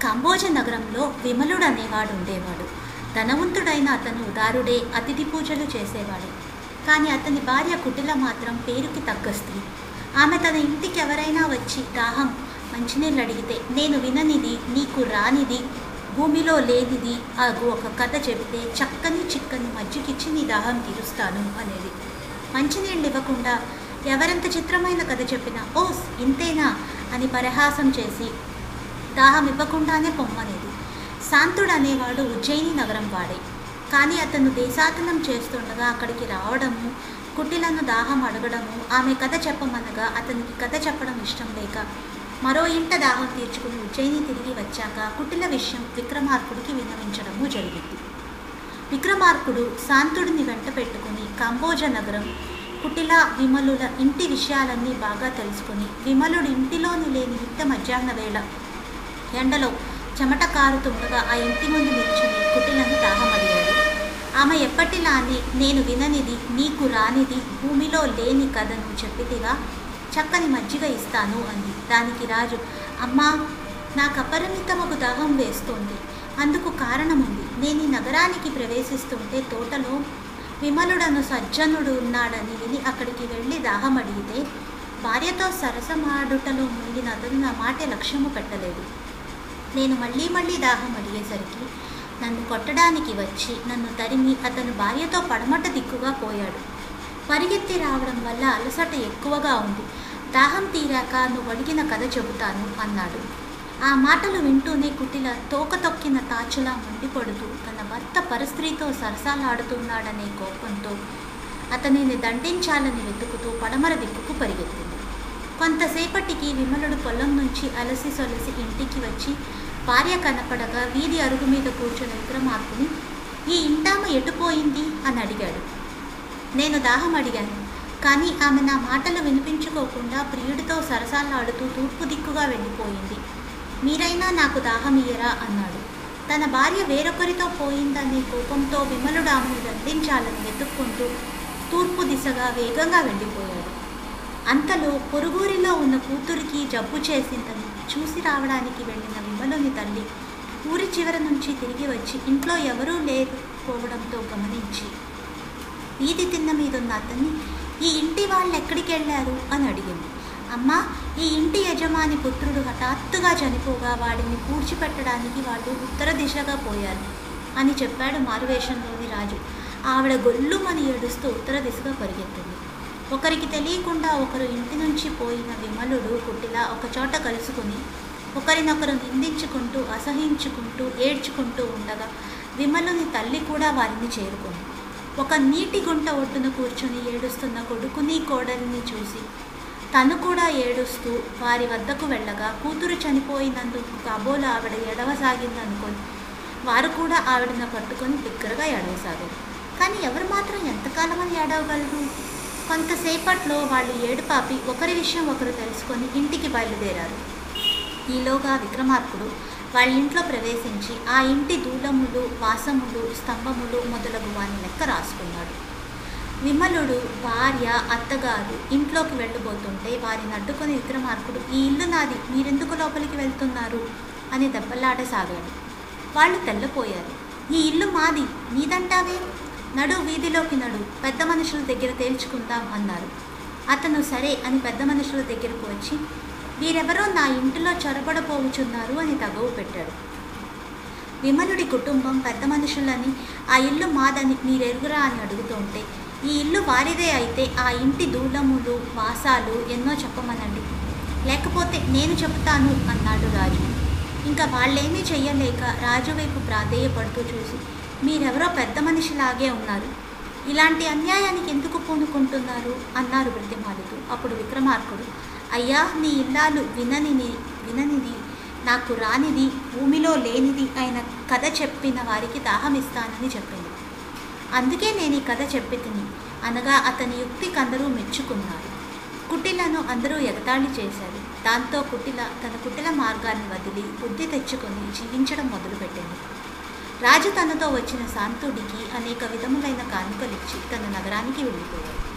కాంబోజ నగరంలో విమలుడు అనేవాడు ఉండేవాడు. ధనవంతుడైన అతను ఉదారుడే, అతిథి పూజలు చేసేవాడు. కానీ అతని భార్య కుటిల మాత్రం పేరుకి తగ్గ స్త్రీ. ఆమె తన ఇంటికి ఎవరైనా వచ్చి దాహం మంచినీళ్ళు అడిగితే, నేను విననిది, నీకు రానిది, భూమిలో లేనిది ఒక కథ చెబితే చక్కని చిక్కని మజ్జిగిచ్చి నీ దాహం తీరుస్తాను అనేది. మంచినీళ్ళు ఇవ్వకుండా ఎవరెంత చిత్రమైన కథ చెప్పినా ఓస్ ఇంతేనా అని పరిహాసం చేసి దాహం ఇవ్వకుండానే పొమ్మనేది. శాంతుడు అనేవాడు ఉజ్జయిని నగరం వాడే. కానీ అతను దేశాటనం చేస్తుండగా అక్కడికి రావడము, కుటిలను దాహం అడగడము, ఆమె కథ చెప్పమనగా అతనికి కథ చెప్పడం ఇష్టం లేక మరో ఇంట దాహం తీర్చుకుని ఉజ్జయిని తిరిగి వచ్చాక కుటిల విషయం విక్రమార్కుడికి విన్నవించడము జరిగింది. విక్రమార్కుడు శాంతుడిని వెంట పెట్టుకుని కాంబోజ నగరం, కుటిల, విమలుల ఇంటి విషయాలన్నీ బాగా తెలుసుకుని విమలుడి ఇంటిలోని లేని మిట్ట మధ్యాహ్న వేళ ఎండలో చెమట కారుతుండగా ఆ ఇంటి ముందు నిల్చుని కుటిలను దాహం అడిగాడు. ఆమె ఎప్పటిలానే, నేను విననిది, నీకు రానిది, భూమిలో లేని కథను చెప్పితిగా, చక్కని మజ్జిగ ఇస్తాను అంది. దానికి రాజు, అమ్మా, నాకు అపరిమితమగు దాహం వేస్తోంది. అందుకు కారణముంది. నేను ఈ నగరానికి ప్రవేశిస్తుంటే తోటలో విమలుడను సజ్జనుడు ఉన్నాడని విని అక్కడికి వెళ్ళి దాహం అడిగితే భార్యతో సరసమాడుటలో మునిగిన అతను నా మాట లక్ష్యము పెట్టలేదు. నేను మళ్ళీ మళ్ళీ దాహం అడిగేసరికి నన్ను కొట్టడానికి వచ్చి నన్ను తరిమి అతను భార్యతో పడమట దిక్కుగా పోయాడు. పరిగెత్తి రావడం వల్ల అలసట ఎక్కువగా ఉంది. దాహం తీరాక నువ్వు అడిగిన కథ చెబుతాను అన్నాడు. ఆ మాటలు వింటూనే కుటిల తోక తొక్కిన తాచులా మండిపడుతూ తన భర్త పరస్త్రీతో సరసాలాడుతున్నాడనే కోపంతో అతనిని దండించాలని వెతుకుతూ పడమర దిక్కుకు పరిగెత్తింది. కొంతసేపటికి విమలుడు పొలం నుంచి అలసి సొలసి ఇంటికి వచ్చి భార్య కనపడగా వీధి అరుగు మీద కూర్చున్న విక్రమార్కుని, ఈ ఇంటామ ఎటుపోయింది అని అడిగాడు. నేను దాహం అడిగాను, కానీ ఆమె నా మాటలు వినిపించుకోకుండా ప్రియుడితో సరసాలాడుతూ తూర్పు దిక్కుగా వెళ్ళిపోయింది. మీరైనా నాకు దాహం ఇయ్యరా అన్నాడు. తన భార్య వేరొకరితో పోయిందనే కోపంతో విమలుడు ఆమెను దండించాలని వెతుక్కుంటూ తూర్పు దిశగా వేగంగా వెళ్ళిపోయాడు. అంతలో పొరుగురిలో ఉన్న కూతురికి జబ్బు చేసిందని చూసి రావడానికి వెళ్ళిన విమలుని తల్లి ఊరి చివరి నుంచి తిరిగి వచ్చి ఇంట్లో ఎవరూ లేకపోవడంతో గమనించి వీధి తిన్న మీదున్న అతన్ని, ఈ ఇంటి వాళ్ళు ఎక్కడికి వెళ్ళారు అని అడిగింది. అమ్మా, ఈ ఇంటి యజమాని పుత్రుడు హఠాత్తుగా చనిపోగా వాడిని పూడ్చిపెట్టడానికి వాళ్ళు ఉత్తర దిశగా పోయారు అని చెప్పాడు మారువేషంలోని రాజు. ఆవిడ గొల్లుమని ఏడుస్తూ ఉత్తర దిశగా పరిగెత్తింది. ఒకరికి తెలియకుండా ఒకరు ఇంటి నుంచి పోయిన విమలుడు, కుటిల ఒకచోట కలుసుకుని ఒకరినొకరు నిందించుకుంటూ అసహించుకుంటూ ఏడ్చుకుంటూ ఉండగా విమలుని తల్లి కూడా వారిని చేరుకుంది. ఒక నీటి గుంట ఒడ్డున కూర్చుని ఏడుస్తున్న కొడుకుని కోడలిని చూసి తను కూడా ఏడుస్తూ వారి వద్దకు వెళ్ళగా కూతురు చనిపోయినందుకు కాబోలు ఆవిడ ఏడవసాగిందనుకొని వారు కూడా ఆవిడను పట్టుకొని బిగ్గరగా ఏడవసాగారు. కానీ ఎవరు మాత్రం ఎంతకాలమని ఏడవగలరు? కొంతసేపట్లో వాళ్ళు ఏడుపాపి ఒకరి విషయం ఒకరు తెలుసుకొని ఇంటికి బయలుదేరారు. ఈలోగా విక్రమార్కుడు వాళ్ళ ఇంట్లో ప్రవేశించి ఆ ఇంటి దూలములు, వాసములు, స్తంభములు మొదలగు వాని లెక్క రాసుకున్నాడు. విమలుడు, భార్య, అత్తగారు ఇంట్లోకి వెళ్ళబోతుంటే వారిని అడ్డుకొని విక్రమార్కుడు, ఈ ఇల్లు నాది, మీరెందుకు లోపలికి వెళ్తున్నారు అని దెబ్బలాడసాగాడు. వాళ్ళు తెల్లపోయారు. ఈ ఇల్లు మాది, నీదంటావే, నడు, వీధిలోకి నడు, పెద్ద మనుషుల దగ్గర తేల్చుకుందాం అన్నారు. అతను సరే అని పెద్ద మనుషుల దగ్గరకు వచ్చి, వీరెవరో నా ఇంటిలో చొరబడపోవుచున్నారు అని తగవు పెట్టాడు. విమలుడి కుటుంబం పెద్ద మనుషులని ఆ ఇల్లు మాదని మీరెరుగురా అని అడుగుతుంటే, ఈ ఇల్లు వారిదే అయితే ఆ ఇంటి దూలములు, వాసాలు ఎన్నో చెప్పమనండి, లేకపోతే నేను చెబుతాను అన్నాడు రాజు. ఇంకా వాళ్ళేమీ చెయ్యలేక రాజు వైపు ప్రాధేయపడుతూ చూసి, మీరెవరో పెద్ద మనిషిలాగే ఉన్నారు, ఇలాంటి అన్యాయానికి ఎందుకు పూనుకుంటున్నారు అన్నారు బ్రతిమాలుతూ. అప్పుడు విక్రమార్కుడు, అయ్యా, నీ ఇల్లాలు విననిది, నాకు రానిది, భూమిలో లేనిది అయిన కథ చెప్పిన వారికి దాహం ఇస్తానని చెప్పింది. అందుకే నేను ఈ కథ చెప్పి తిని అనగా అతని యుక్తికి అందరూ మెచ్చుకున్నారు. కుటిలను అందరూ ఎగతాళి చేశారు. దాంతో కుటిల తన కుటిల మార్గాన్ని వదిలి బుద్ధి తెచ్చుకొని జీవించడం మొదలుపెట్టింది. రాజు తనతో వచ్చిన శాంతుడికి అనేక విధములైన కానుకలిచ్చి తన నగరానికి వెళ్ళిపోయాడు.